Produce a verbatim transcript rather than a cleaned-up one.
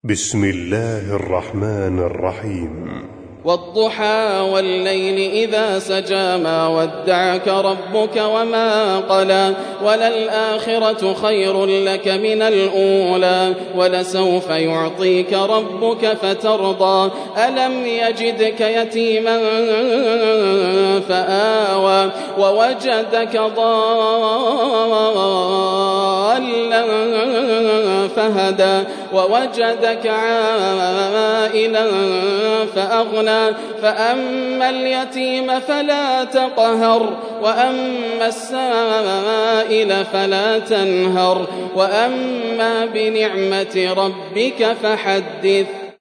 بسم الله الرحمن الرحيم والضحى والليل إذا سجى ما ودعك ربك وما قلى وللآخرة خير لك من الأولى ولسوف يعطيك ربك فترضى ألم يجدك يتيما فآوى ووجدك ضالا فهدى ووجدك عائلا فأغنى فأما اليتيم فلا تقهر وأما السائل فلا تنهر وأما بنعمة ربك فحدث.